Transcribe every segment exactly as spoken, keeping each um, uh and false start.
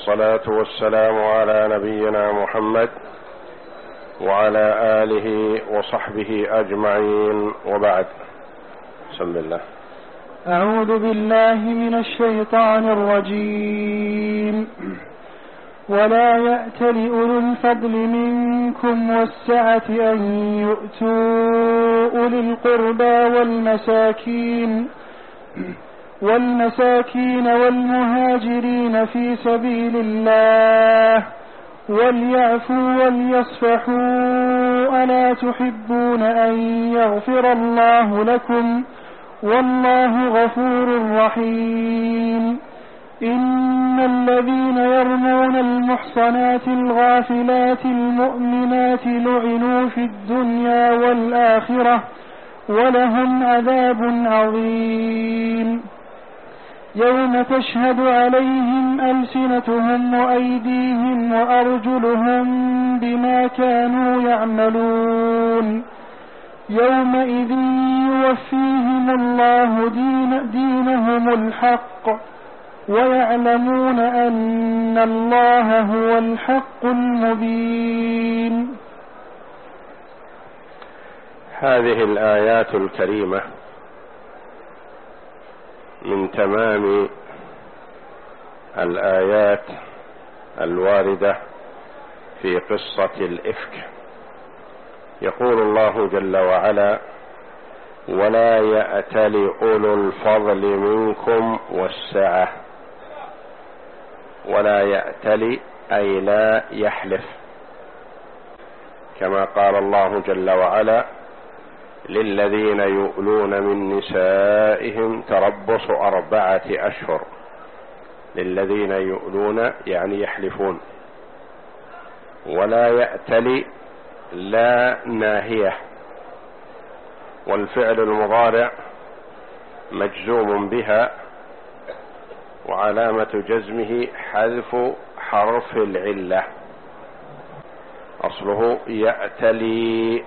والصلاة والسلام على نبينا محمد وعلى آله وصحبه أجمعين، وبعد. بسم الله. أعوذ بالله من الشيطان الرجيم. ولا يأتل أولو الفضل منكم والسعة أن يؤتوا أولي القربى والمساكين والمساكين والمهاجرين في سبيل الله وليعفوا وليصفحوا ألا تحبون أن يغفر الله لكم والله غفور رحيم. إن الذين يرمون المحصنات الغافلات المؤمنات لعنوا في الدنيا والآخرة ولهم عذاب عظيم. يوم تشهد عليهم ألسنتهم وأيديهم وأرجلهم بما كانوا يعملون. يومئذ يوفيهم الله دين دينهم الحق ويعلمون أن الله هو الحق المبين. هذه الآيات الكريمة من تمام الآيات الواردة في قصة الإفك. يقول الله جل وعلا: ولا يأتل أولو الفضل منكم والسعة. ولا يأتل أي لا يحلف، كما قال الله جل وعلا: للذين يؤلون من نسائهم تربص أربعة أشهر. للذين يؤلون يعني يحلفون. ولا يأتل لا ناهية، والفعل المضارع مجزوم بها وعلامة جزمه حذف حرف العلة. أصله يأتلي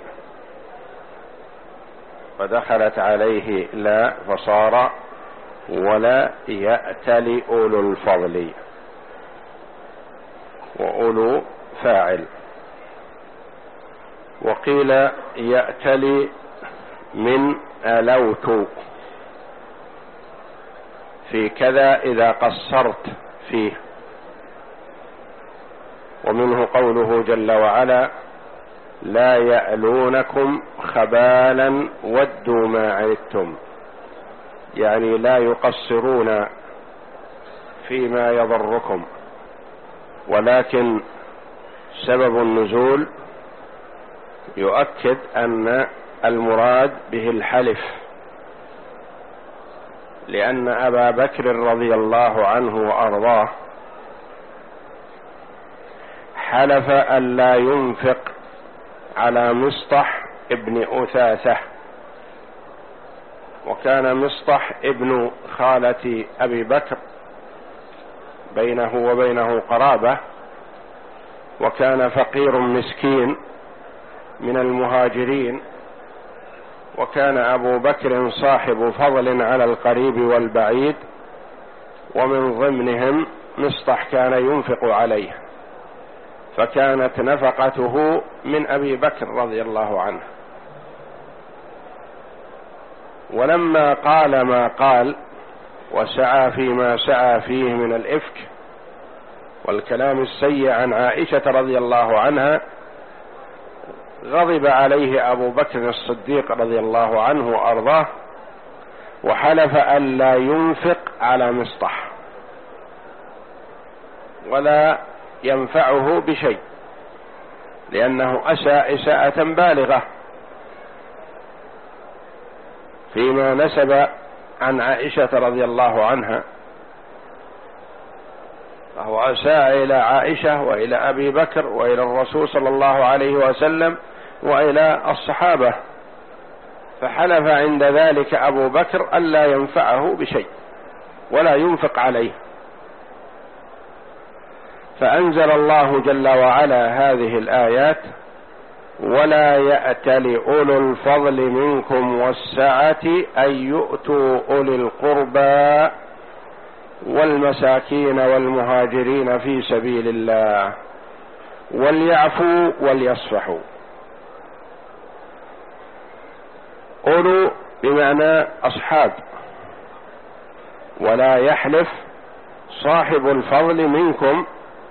فدخلت عليه لا فصار ولا يأتل أولو الفضل، وأولو فاعل. وقيل يأتلي من ألوت في كذا إذا قصرت فيه. ومنه قوله جل وعلا: لا يألونكم خبالا ودوا ما عنتم، يعني لا يقصرون فيما يضركم، ولكن سبب النزول يؤكد أن المراد به الحلف، لأن أبا بكر رضي الله عنه وأرضاه حلف أن لا ينفق على مصطح ابن أثاثة، وكان مصطح ابن خالة أبي بكر، بينه وبينه قرابة، وكان فقير مسكين من المهاجرين، وكان أبو بكر صاحب فضل على القريب والبعيد، ومن ضمنهم مصطح كان ينفق عليه، فكانت نفقته من أبي بكر رضي الله عنه. ولما قال ما قال وسعى فيما سعى فيه من الإفك والكلام السيء عن عائشة رضي الله عنها، غضب عليه أبو بكر الصديق رضي الله عنه وأرضاه، وحلف أن لا ينفق على مصطح ولا ينفعه بشيء، لأنه أساء إساءة بالغة فيما نسب عن عائشة رضي الله عنها، فهو أساء إلى عائشة وإلى أبي بكر وإلى الرسول صلى الله عليه وسلم وإلى الصحابة، فحلف عند ذلك أبو بكر ألا ينفعه بشيء ولا ينفق عليه. فأنزل الله جل وعلا هذه الآيات: ولا يأتل أولو الفضل منكم والسعة أن يؤتوا أولي القربى والمساكين والمهاجرين في سبيل الله وليعفوا وليصفحوا. قولوا بمعنى أصحاب، ولا يحلف صاحب الفضل منكم.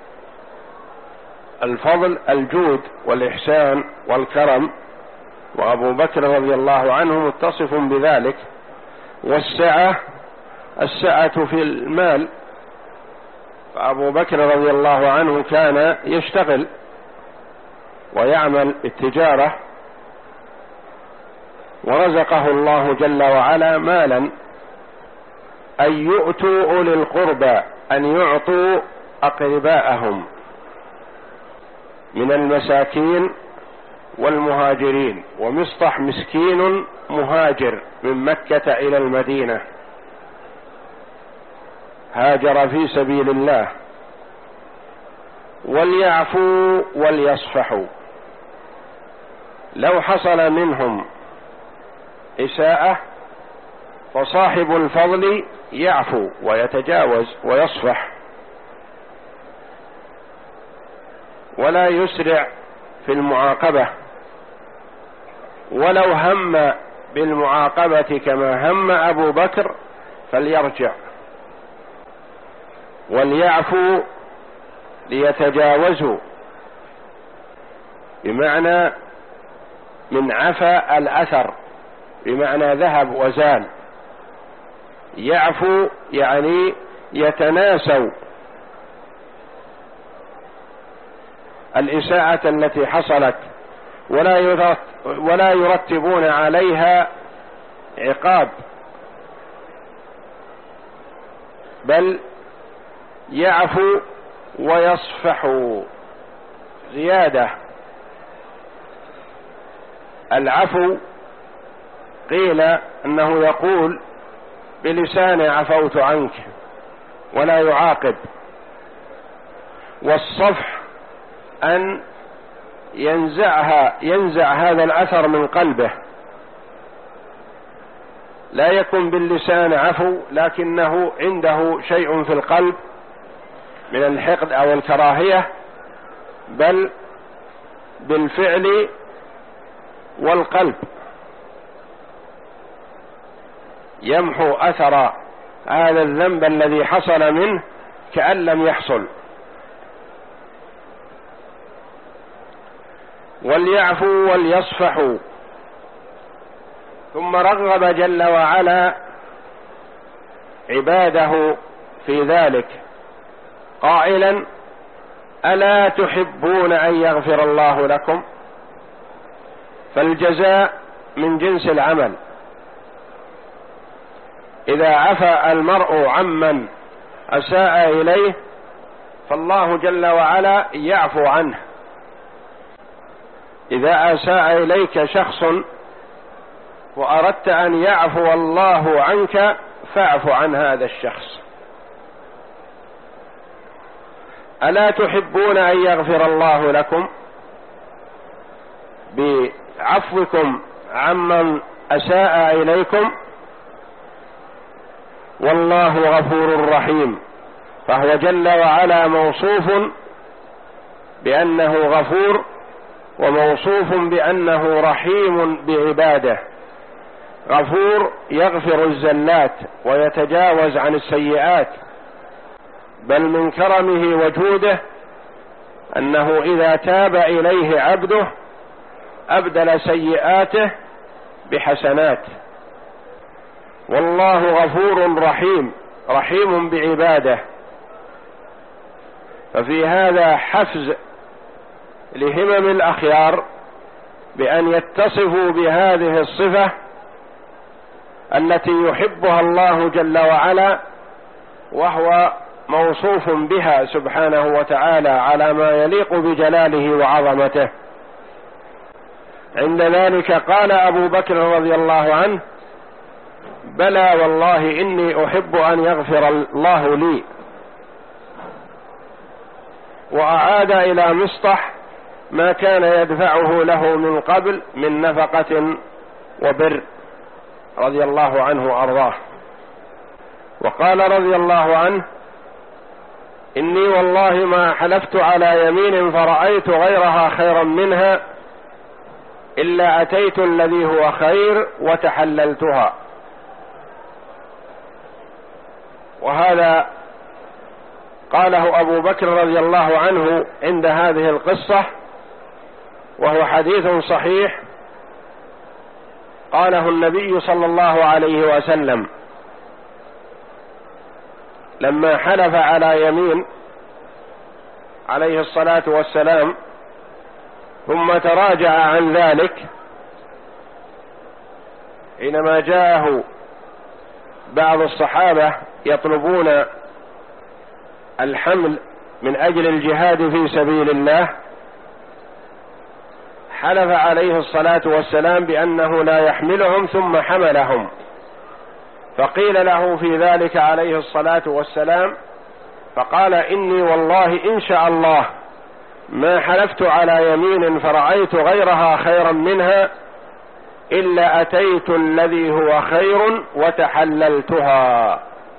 الفضل الجود والإحسان والكرم، وأبو بكر رضي الله عنه متصف بذلك، والسعة السعة في المال، فأبو بكر رضي الله عنه كان يشتغل ويعمل التجارة، ورزقه الله جل وعلا مالا أن يؤتوا أولي القربى، أن يعطوا أقرباءهم من المساكين والمهاجرين. ومصطح مسكين مهاجر من مكة إلى المدينة، هاجر في سبيل الله. وليعفوا وليصفحوا، لو حصل منهم إساءة فصاحب الفضل يعفو ويتجاوز ويصفح، ولا يسرع في المعاقبة، ولو هم بالمعاقبة كما هم أبو بكر فليرجع وليعفوا ليتجاوزوا، بمعنى من عفا الأثر، بمعنى ذهب وزال. يعفو يعني يتناسوا الإساءة التي حصلت، ولا ولا يرتبون عليها عقاب، بل يعفو ويصفحوا زيادة. العفو قيل أنه يقول بلسانه عفوت عنك ولا يعاقب، والصفح أن ينزعها ينزع هذا الأثر من قلبه، لا يكن باللسان عفو لكنه عنده شيء في القلب من الحقد أو الكراهية، بل بالفعل والقلب يمحو أثر هذا الذنب الذي حصل منه كأن لم يحصل. وليعفوا وليصفحوا. ثم رغب جل وعلا عباده في ذلك قائلا: ألا تحبون أن يغفر الله لكم؟ فالجزاء من جنس العمل. إذا عفا المرء عمن أساء إليه فالله جل وعلا يعفو عنه. إذا أساء إليك شخص وأردت أن يعفو الله عنك فاعف عن هذا الشخص. ألا تحبون أن يغفر الله لكم؟ بعفوكم عمن أساء إليكم، والله غفور رحيم. فهو جل وعلا موصوف بأنه غفور، وموصوف بأنه رحيم بعباده. غفور يغفر الزلات ويتجاوز عن السيئات، بل من كرمه وجوده أنه إذا تاب إليه عبده أبدل سيئاته بحسنات. والله غفور رحيم، رحيم بعباده. ففي هذا حفز لهمم الأخيار بأن يتصفوا بهذه الصفة التي يحبها الله جل وعلا، وهو موصوف بها سبحانه وتعالى على ما يليق بجلاله وعظمته. عند ذلك قال أبو بكر رضي الله عنه: بلى والله إني أحب أن يغفر الله لي. وأعاد إلى مصطح ما كان يدفعه له من قبل من نفقة وبر رضي الله عنه وأرضاه. وقال رضي الله عنه: إني والله ما حلفت على يمين فرأيت غيرها خيرا منها إلا أتيت الذي هو خير وتحللتها. وهذا قاله أبو بكر رضي الله عنه عند هذه القصة، وهو حديث صحيح قاله النبي صلى الله عليه وسلم لما حلف على يمين عليه الصلاة والسلام ثم تراجع عن ذلك حينما جاءه بعض الصحابة يطلبون الحمل من أجل الجهاد في سبيل الله، حلف عليه الصلاة والسلام بأنه لا يحملهم ثم حملهم، فقيل له في ذلك عليه الصلاة والسلام فقال: إني والله إن شاء الله ما حلفت على يمين فرأيت غيرها خيرا منها إلا أتيت الذي هو خير وتحللتها.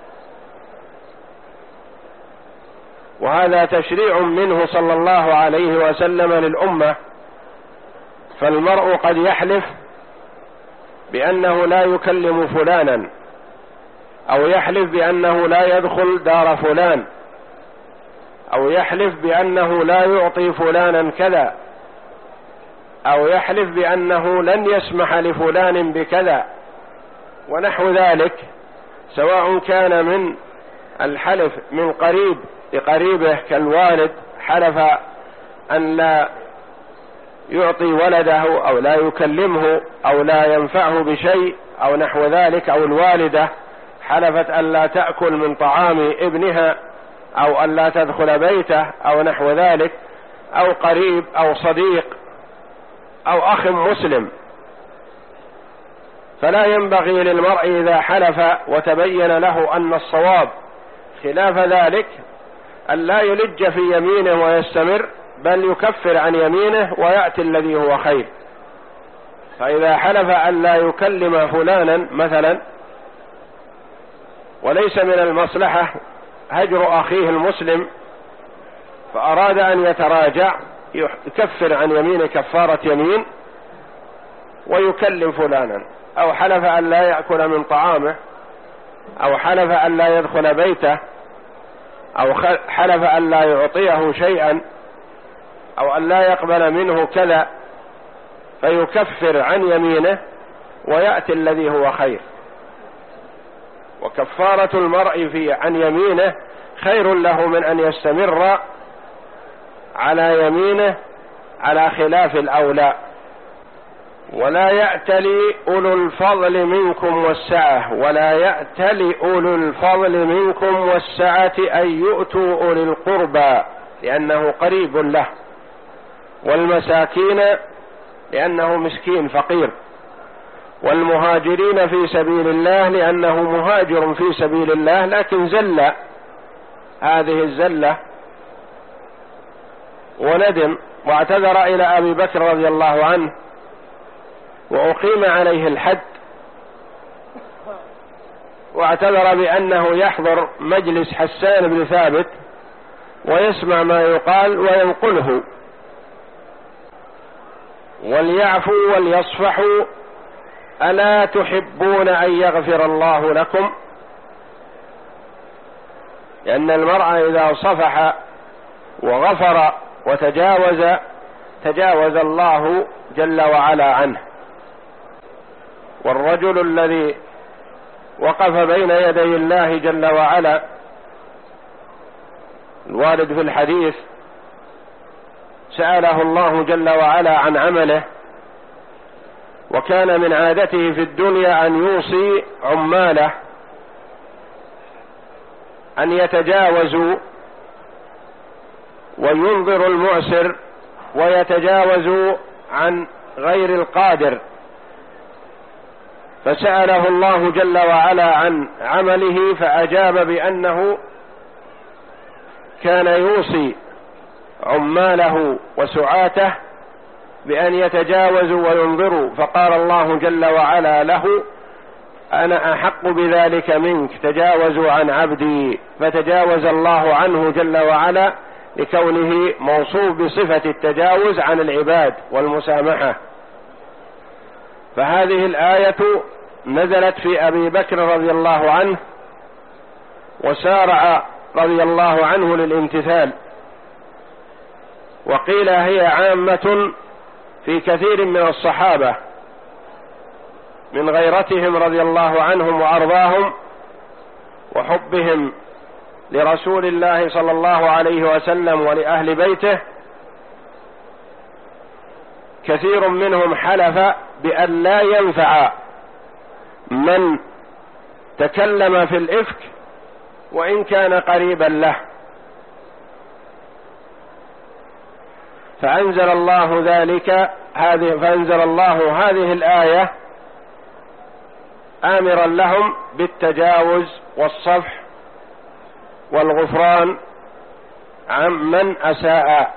وهذا تشريع منه صلى الله عليه وسلم للأمة، فالمرء قد يحلف بأنه لا يكلم فلانا، أو يحلف بأنه لا يدخل دار فلان، أو يحلف بأنه لا يعطي فلانا كذا، أو يحلف بأنه لن يسمح لفلان بكذا ونحو ذلك، سواء كان من الحلف من قريب لقريبه كالوالد، حلف أن لا يعطي ولده أو لا يكلمه أو لا ينفعه بشيء أو نحو ذلك، أو الوالدة حلفت أن لا تأكل من طعام ابنها أو أن لا تدخل بيته أو نحو ذلك، أو قريب أو صديق أو أخ مسلم. فلا ينبغي للمرء إذا حلف وتبين له أن الصواب خلاف ذلك أن لا يلج في يمينه ويستمر، بل يكفر عن يمينه ويأتي الذي هو خير. فإذا حلف أن لا يكلم فلانا مثلا وليس من المصلحة هجر أخيه المسلم، فأراد أن يتراجع، يكفر عن يمينه كفارة يمين ويكلم فلانا، أو حلف أن لا يأكل من طعامه، أو حلف أن لا يدخل بيته، أو حلف أن لا يعطيه شيئا، أو أن لا يقبل منه كذا، فيكفر عن يمينه ويأتي الذي هو خير. وكفارة المرء في عن يمينه خير له من أن يستمر على يمينه على خلاف الأولى. ولا يأتلي أولو الفضل منكم والسعة ولا يأتلي أولو الفضل منكم والسعة أن يؤتوا أولي القربى لأنه قريب له، والمساكين لأنه مسكين فقير، والمهاجرين في سبيل الله لأنه مهاجر في سبيل الله لكن زل هذه الزلة وندم واعتذر إلى أبي بكر رضي الله عنه وأقيم عليه الحد، واعتذر بأنه يحضر مجلس حسان بن ثابت ويسمع ما يقال وينقله. وليعفوا وليصفحوا ألا تحبون أن يغفر الله لكم؟ لأن المرء إذا صفح وغفر وتجاوز تجاوز الله جل وعلا عنه. والرجل الذي وقف بين يدي الله جل وعلا الوارد في الحديث سأله الله جل وعلا عن عمله، وكان من عادته في الدنيا أن يوصي عماله أن يتجاوزوا وينظر المعسر ويتجاوزوا عن غير القادر، فسأله الله جل وعلا عن عمله فأجاب بأنه كان يوصي عماله وسعاته بأن يتجاوزوا وينظروا، فقال الله جل وعلا له: أنا أحق بذلك منك، تجاوزوا عن عبدي، فتجاوز الله عنه جل وعلا لكونه موصوف بصفة التجاوز عن العباد والمسامحة. فهذه الآية نزلت في أبي بكر رضي الله عنه، وسارع رضي الله عنه للامتثال، وقيل هي عامة في كثير من الصحابة من غيرتهم رضي الله عنهم وأرضاهم وحبهم لرسول الله صلى الله عليه وسلم ولأهل بيته. كثير منهم حلف بأن لا ينفع من تكلم في الإفك وإن كان قريبا له، فأنزل الله ذلك هذه فأنزل الله هذه الآية آمرا لهم بالتجاوز والصفح والغفران عمن أساء.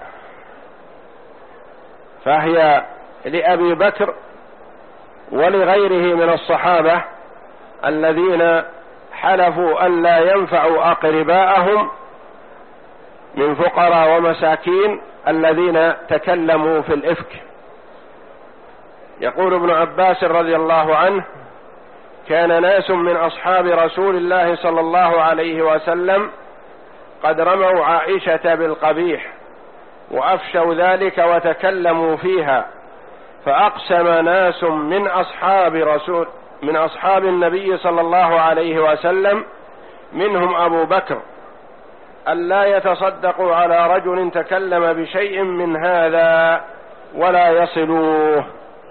فهي لأبي بكر ولغيره من الصحابة الذين حلفوا أن لا ينفعوا أقرباءهم من فقراء ومساكين الذين تكلموا في الإفك. يقول ابن عباس رضي الله عنه: كان ناس من أصحاب رسول الله صلى الله عليه وسلم قد رموا عائشة بالقبيح وأفشوا ذلك وتكلموا فيها، فأقسم ناس من أصحاب رسول من أصحاب النبي صلى الله عليه وسلم منهم أبو بكر ألا يتصدقوا على رجل تكلم بشيء من هذا ولا يصلوه.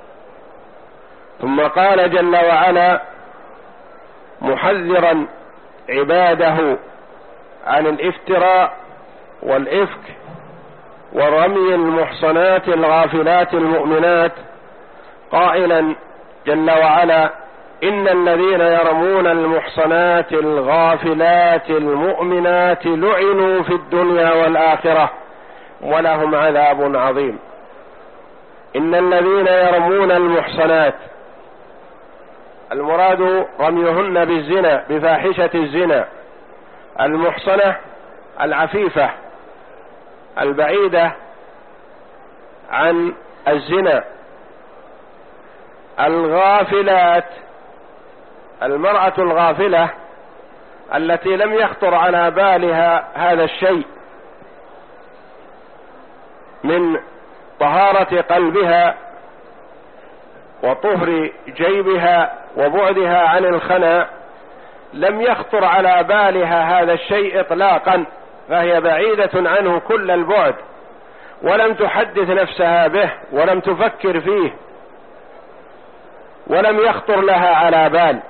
ثم قال جل وعلا محذرا عباده عن الافتراء والإفك ورمي المحصنات الغافلات المؤمنات، قائلا جل وعلا: إن الذين يرمون المحصنات الغافلات المؤمنات لعنوا في الدنيا والآخرة ولهم عذاب عظيم. إن الذين يرمون المحصنات، المراد رميهن بالزنا بفاحشة الزنا. المحصنة العفيفة البعيدة عن الزنا. الغافلات المرأة الغافلة التي لم يخطر على بالها هذا الشيء من طهارة قلبها وطهر جيبها وبعدها عن الخنا، لم يخطر على بالها هذا الشيء إطلاقا، فهي بعيدة عنه كل البعد، ولم تحدث نفسها به ولم تفكر فيه ولم يخطر لها على بال.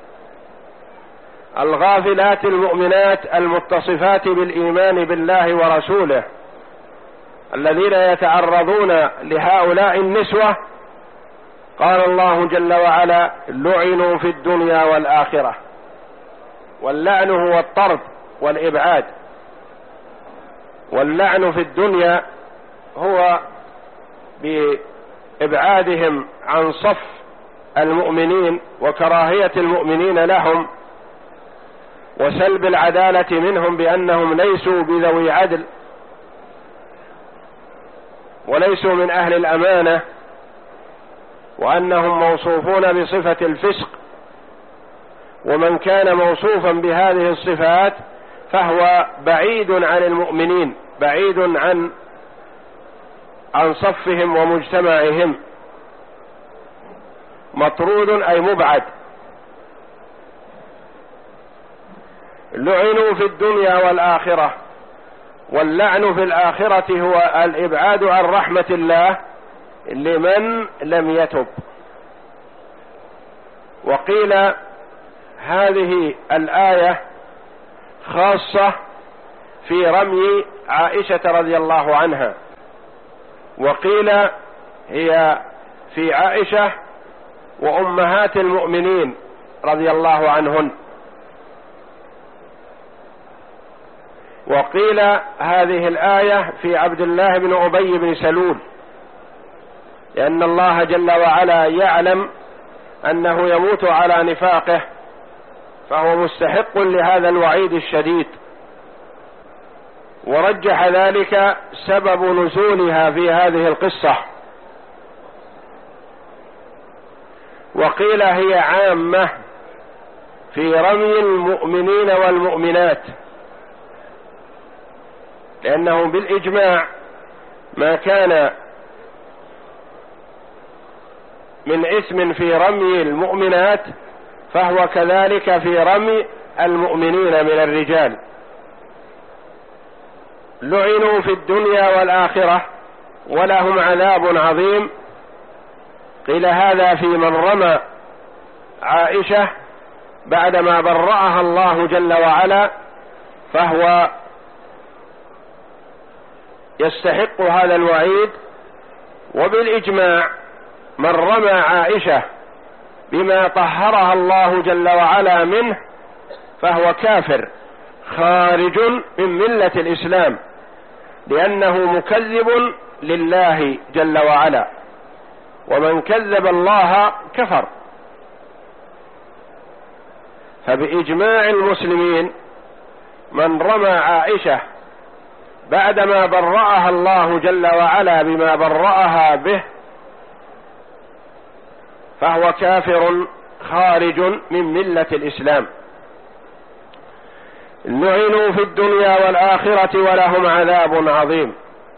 الغافلات المؤمنات المتصفات بالإيمان بالله ورسوله الذين يتعرضون لهؤلاء النسوة، قال الله جل وعلا: لعنوا في الدنيا والآخرة. واللعن هو الطرد والإبعاد. واللعن في الدنيا هو بإبعادهم عن صف المؤمنين وكراهية المؤمنين لهم وسلب العدالة منهم بأنهم ليسوا بذوي عدل وليسوا من أهل الأمانة، وأنهم موصوفون بصفة الفسق. ومن كان موصوفا بهذه الصفات فهو بعيد عن المؤمنين، بعيد عن عن صفهم ومجتمعهم، مطرود أي مبعد. لعنوا في الدنيا والآخرة. واللعن في الآخرة هو الإبعاد عن رحمة الله لمن لم يتب. وقيل هذه الآية خاصة في رمي عائشة رضي الله عنها، وقيل هي في عائشة وأمهات المؤمنين رضي الله عنهن. وقيل هذه الآية في عبد الله بن أبي بن سلول، لأن الله جل وعلا يعلم أنه يموت على نفاقه فهو مستحق لهذا الوعيد الشديد. ورجح ذلك سبب نزولها في هذه القصة، وقيل هي عامة في رمي المؤمنين والمؤمنات، لأنه بالإجماع ما كان من إثم في رمي المؤمنات فهو كذلك في رمي المؤمنين من الرجال. لعنوا في الدنيا والآخرة ولهم عذاب عظيم. قيل هذا في من رمى عائشة بعدما برأها الله جل وعلا فهو يستحق هذا الوعيد. وبالإجماع من رمى عائشة بما طهرها الله جل وعلا منه فهو كافر خارج من ملة الإسلام، لأنه مكذب لله جل وعلا، ومن كذب الله كفر. فبإجماع المسلمين من رمى عائشة بعدما برأها الله جل وعلا بما برأها به فهو كافر خارج من ملة الإسلام. لعنوا في الدنيا والآخرة ولهم عذاب عظيم.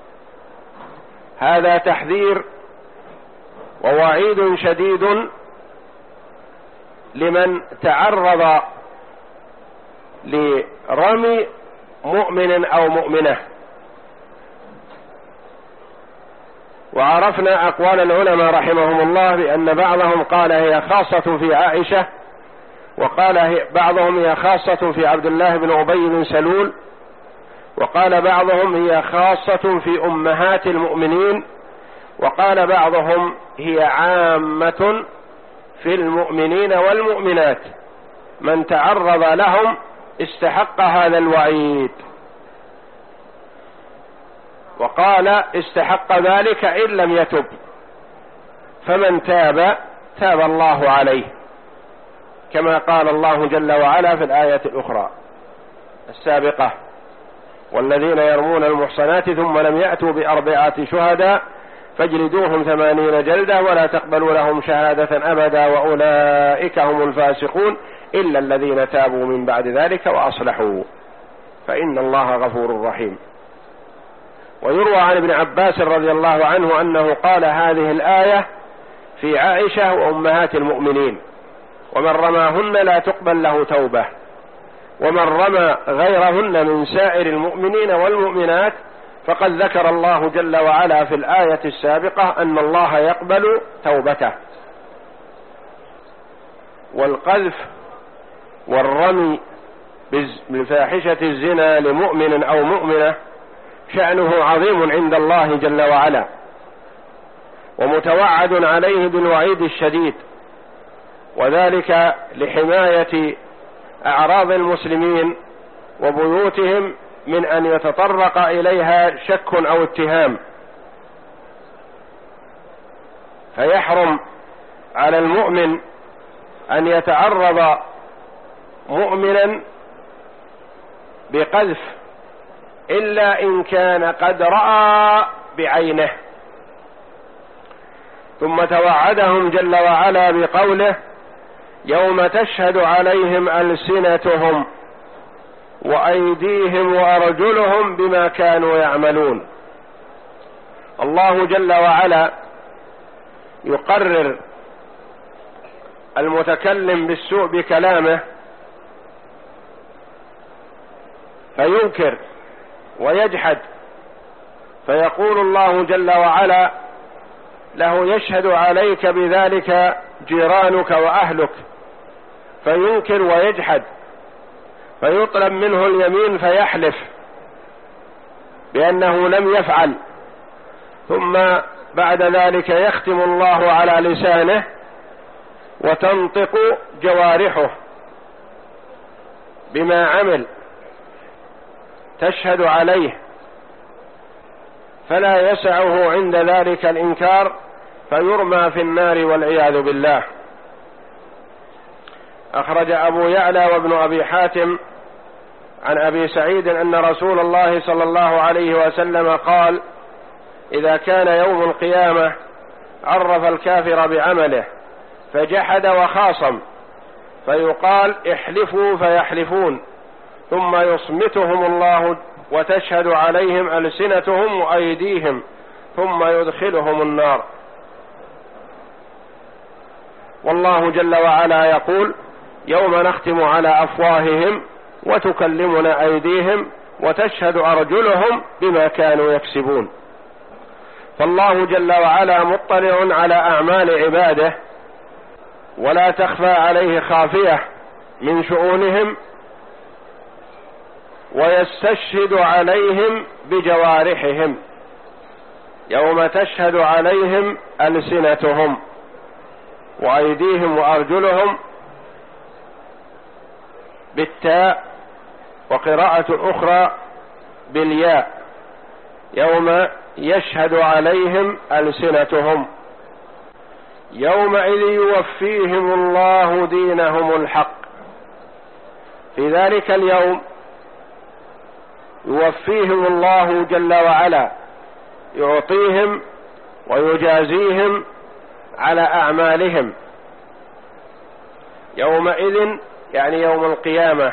هذا تحذير ووعيد شديد لمن تعرض لرمي مؤمن أو مؤمنة. وعرفنا أقوال العلماء رحمهم الله بأن بعضهم قال هي خاصة في عائشة، وقال بعضهم هي خاصة في عبد الله بن أبي بن سلول، وقال بعضهم هي خاصة في أمهات المؤمنين، وقال بعضهم هي عامة في المؤمنين والمؤمنات، من تعرض لهم استحق هذا الوعيد. وقال استحق ذلك إن لم يتب، فمن تاب تاب الله عليه، كما قال الله جل وعلا في الآية الأخرى السابقة: والذين يرمون المحصنات ثم لم يأتوا بأربعة شهداء فاجلدوهم ثمانين جلدة ولا تقبلوا لهم شهادة أبدا وأولئك هم الفاسقون إلا الذين تابوا من بعد ذلك وأصلحوا فإن الله غفور رحيم. ويروى عن ابن عباس رضي الله عنه أنه قال هذه الآية في عائشة وأمهات المؤمنين: ومن رماهن لا تقبل له توبة، ومن رمى غيرهن من سائر المؤمنين والمؤمنات فقد ذكر الله جل وعلا في الآية السابقة أن الله يقبل توبته. والقذف والرمي بفاحشة الزنا لمؤمن أو مؤمنة شأنه عظيم عند الله جل وعلا، ومتوعد عليه بالوعيد الشديد، وذلك لحماية أعراض المسلمين وبيوتهم من أن يتطرق إليها شك أو اتهام. فيحرم على المؤمن أن يتعرض مؤمنا بقذف إلا إن كان قد رأى بعينه. ثم توعدهم جل وعلا بقوله: يوم تشهد عليهم ألسنتهم وأيديهم وأرجلهم بما كانوا يعملون. الله جل وعلا يقرر المتكلم بالسوء بكلامه فينكر ويجحد، فيقول الله جل وعلا له: يشهد عليك بذلك جيرانك وأهلك، فينكر ويجحد، فيطلب منه اليمين فيحلف بأنه لم يفعل، ثم بعد ذلك يختم الله على لسانه وتنطق جوارحه بما عمل تشهد عليه، فلا يسعه عند ذلك الإنكار فيرمى في النار والعياذ بالله. أخرج أبو يعلى وابن أبي حاتم عن أبي سعيد أن رسول الله صلى الله عليه وسلم قال: إذا كان يوم القيامة عرف الكافر بعمله فجحد وخاصم، فيقال: احلفوا فيحلفون، ثم يصمتهم الله وتشهد عليهم ألسنتهم وأيديهم، ثم يدخلهم النار. والله جل وعلا يقول: يوم نختم على أفواههم وتكلمنا أيديهم وتشهد أرجلهم بما كانوا يكسبون. فالله جل وعلا مطلع على أعمال عباده، ولا تخفى عليه خافية من شؤونهم، ويستشهد عليهم بجوارحهم يوم تشهد عليهم ألسنتهم وأيديهم وأرجلهم بالتاء، وقراءة أخرى بالياء: يوم يشهد عليهم ألسنتهم. يومئذ يوفيهم الله دينهم الحق. في ذلك اليوم يوفيهم الله جل وعلا، يعطيهم ويجازيهم على أعمالهم. يومئذ يعني يوم القيامة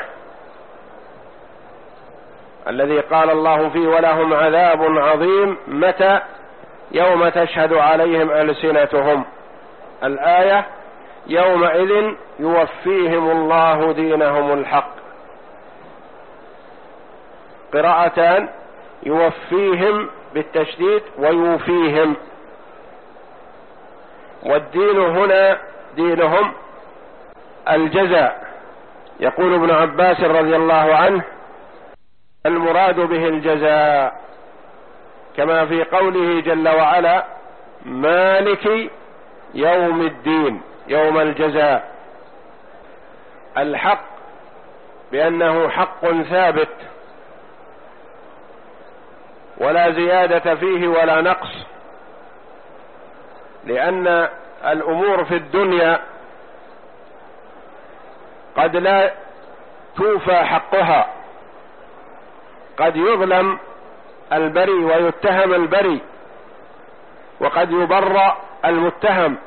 الذي قال الله فيه: ولهم عذاب عظيم. متى؟ يوم تشهد عليهم ألسنتهم. الآية: يومئذ يوفيهم الله دينهم الحق. قراءتان: يوفيهم بالتشديد ويوفيهم. والدين هنا دينهم الجزاء. يقول ابن عباس رضي الله عنه: المراد به الجزاء، كما في قوله جل وعلا: مالك يوم الدين، يوم الجزاء. الحق بأنه حق ثابت ولا زيادة فيه ولا نقص، لأن الأمور في الدنيا قد لا توفى حقها، قد يظلم البري ويتهم البري، وقد يبرأ المتهم،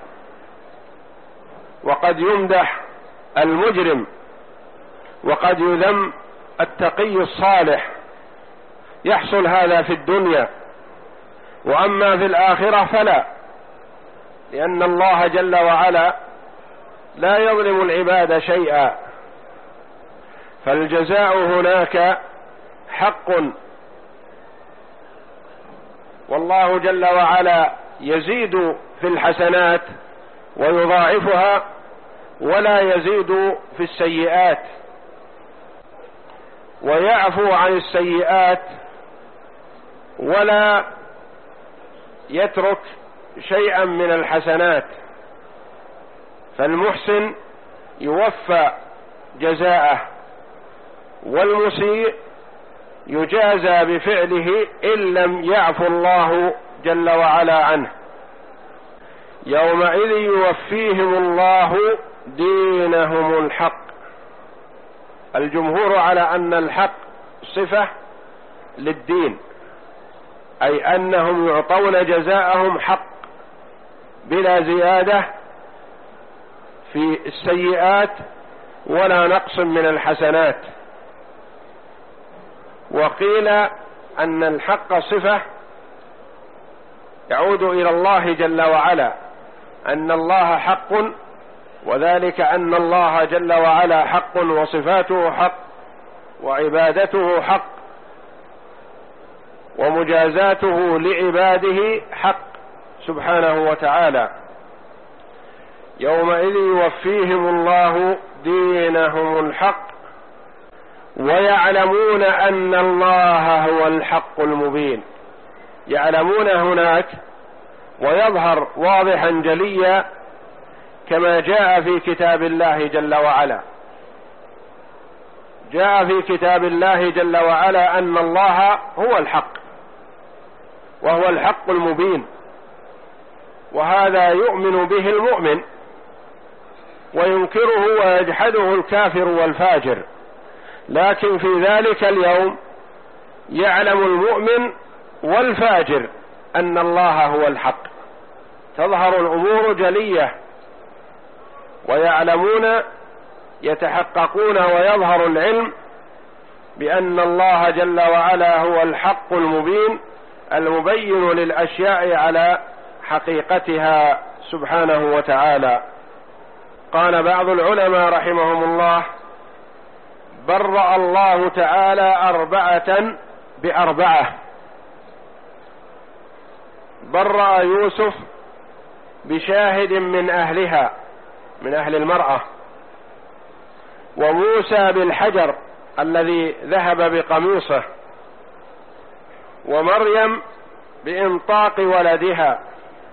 وقد يمدح المجرم، وقد يذم التقي الصالح. يحصل هذا في الدنيا، وأما في الآخرة فلا، لأن الله جل وعلا لا يظلم العباد شيئا. فالجزاء هناك حق، والله جل وعلا يزيد في الحسنات ويضاعفها، ولا يزيد في السيئات، ويعفو عن السيئات ولا يترك شيئا من الحسنات. فالمحسن يوفى جزاءه، والمسيء يجازى بفعله إن لم يعفو الله جل وعلا عنه. يومئذ يوفيهم الله دينهم الحق. الجمهور على أن الحق صفة للدين، أي أنهم يعطون جزاءهم حق بلا زيادة في السيئات ولا نقص من الحسنات. وقيل أن الحق صفة يعود إلى الله جل وعلا، أن الله حق، وذلك أن الله جل وعلا حق، وصفاته حق، وعبادته حق، ومجازاته لعباده حق سبحانه وتعالى. يومئذ يوفيهم الله دينهم الحق ويعلمون أن الله هو الحق المبين. يعلمون هناك ويظهر واضحا جليا كما جاء في كتاب الله جل وعلا. جاء في كتاب الله جل وعلا أن الله هو الحق وهو الحق المبين، وهذا يؤمن به المؤمن، وينكره ويجحده الكافر والفاجر، لكن في ذلك اليوم يعلم المؤمن والفاجر أن الله هو الحق، تظهر الأمور جلية ويعلمون يتحققون ويظهر العلم بأن الله جل وعلا هو الحق المبين المبين للأشياء على حقيقتها سبحانه وتعالى. قال بعض العلماء رحمهم الله: برأ الله تعالى أربعة بأربعة. برأ يوسف بشاهد من أهلها من أهل المرأة، وموسى بالحجر الذي ذهب بقميصه، ومريم بإنطاق ولدها،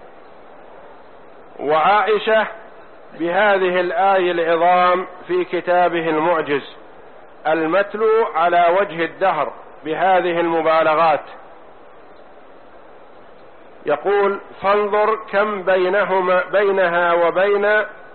وعائشة بهذه الآية العظام في كتابه المعجز المتلو على وجه الدهر بهذه المبالغات. يقول: فانظر كم بينهما بينها وبين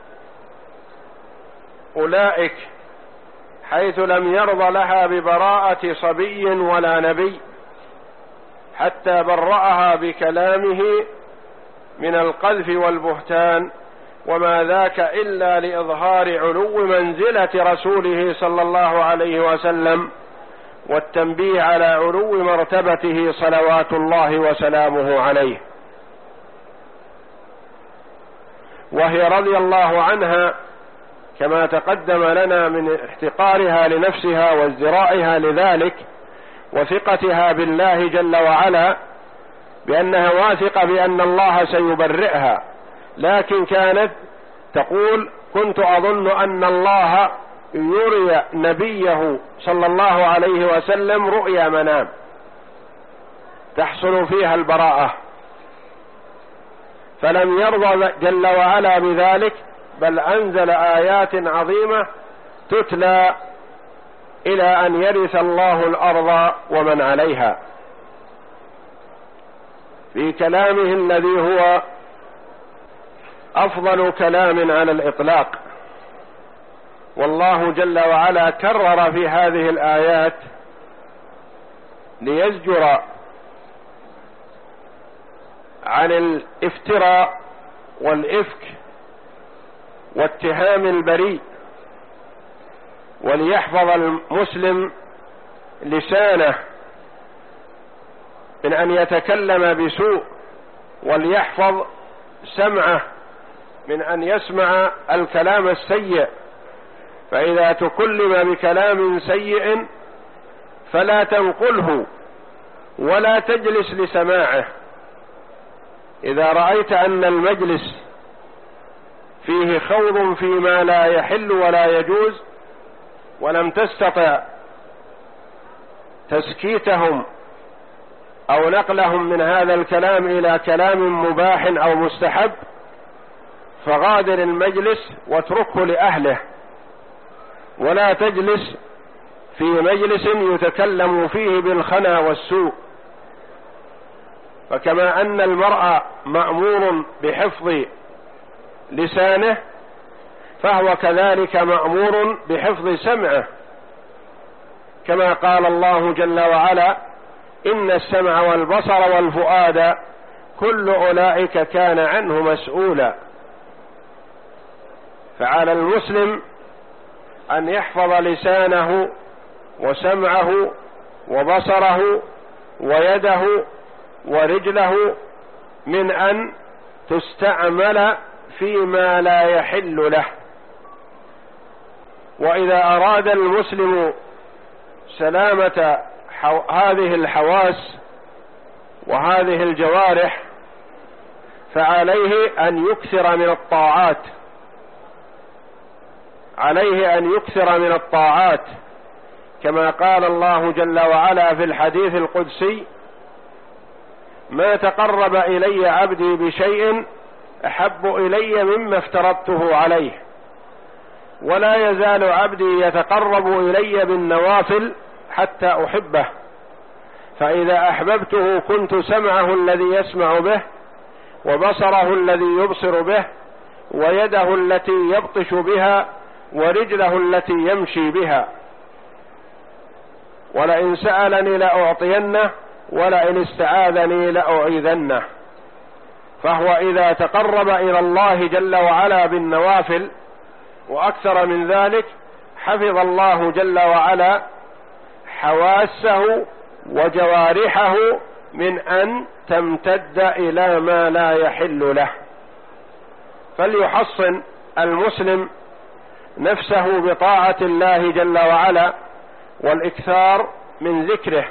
أولئك، حيث لم يرضى لها ببراءة صبي ولا نبي، حتى برأها بكلامه من القذف والبهتان، وما ذاك إلا لإظهار علو منزلة رسوله صلى الله عليه وسلم والتنبيه على علو مرتبته صلوات الله وسلامه عليه. وهي رضي الله عنها كما تقدم لنا من احتقارها لنفسها وازدرائها لذلك وثقتها بالله جل وعلا بأنها واثقة بأن الله سيبرئها، لكن كانت تقول: كنت أظن أن الله يري نبيه صلى الله عليه وسلم رؤيا منام تحصل فيها البراءة، فلم يرضى جل وعلا بذلك، بل أنزل آيات عظيمة تتلى إلى أن يرث الله الأرض ومن عليها، في كلامه الذي هو أفضل كلام على الإطلاق. والله جل وعلا كرر في هذه الآيات ليزجر عن الافتراء والإفك واتهام البريء، وليحفظ المسلم لسانه من أن يتكلم بسوء، وليحفظ سمعه من أن يسمع الكلام السيء، فإذا تكلم بكلام سيء فلا تنقله ولا تجلس لسماعه. إذا رأيت أن المجلس فيه خوض فيما لا يحل ولا يجوز، ولم تستطع تسكيتهم أو نقلهم من هذا الكلام إلى كلام مباح أو مستحب، فغادر المجلس واتركه لأهله، ولا تجلس في مجلس يتكلم فيه بالخنا والسوء. فكما أن المرء مأمور بحفظ لسانه، فهو كذلك مأمور بحفظ سمعه، كما قال الله جل وعلا: إن السمع والبصر والفؤاد كل أولئك كان عنه مسؤولا. فعلى المسلم أن يحفظ لسانه وسمعه وبصره ويده ورجله من أن تستعمل فيما لا يحل له. وإذا أراد المسلم سلامة هذه الحواس وهذه الجوارح، فعليه أن يكثر من الطاعات عليه أن يكثر من الطاعات كما قال الله جل وعلا في الحديث القدسي: ما تقرب إلي عبدي بشيء أحب إلي مما افترضته عليه، ولا يزال عبدي يتقرب إلي بالنوافل حتى أحبه، فإذا أحببته كنت سمعه الذي يسمع به، وبصره الذي يبصر به، ويده التي يبطش بها ورجله التي يمشي بها، ولئن سألني لأعطينه ولئن استعاذني لأعيذنه. فهو إذا تقرب إلى الله جل وعلا بالنوافل وأكثر من ذلك حفظ الله جل وعلا حواسه وجوارحه من أن تمتد إلى ما لا يحل له. فليحصن المسلم نفسه بطاعة الله جل وعلا والإكثار من ذكره،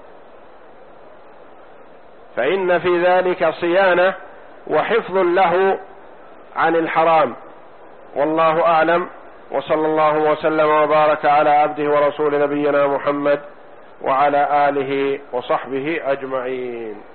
فإن في ذلك صيانة وحفظ له عن الحرام. والله أعلم، وصلى الله وسلم وبارك على عبده ورسول نبينا محمد وعلى آله وصحبه أجمعين.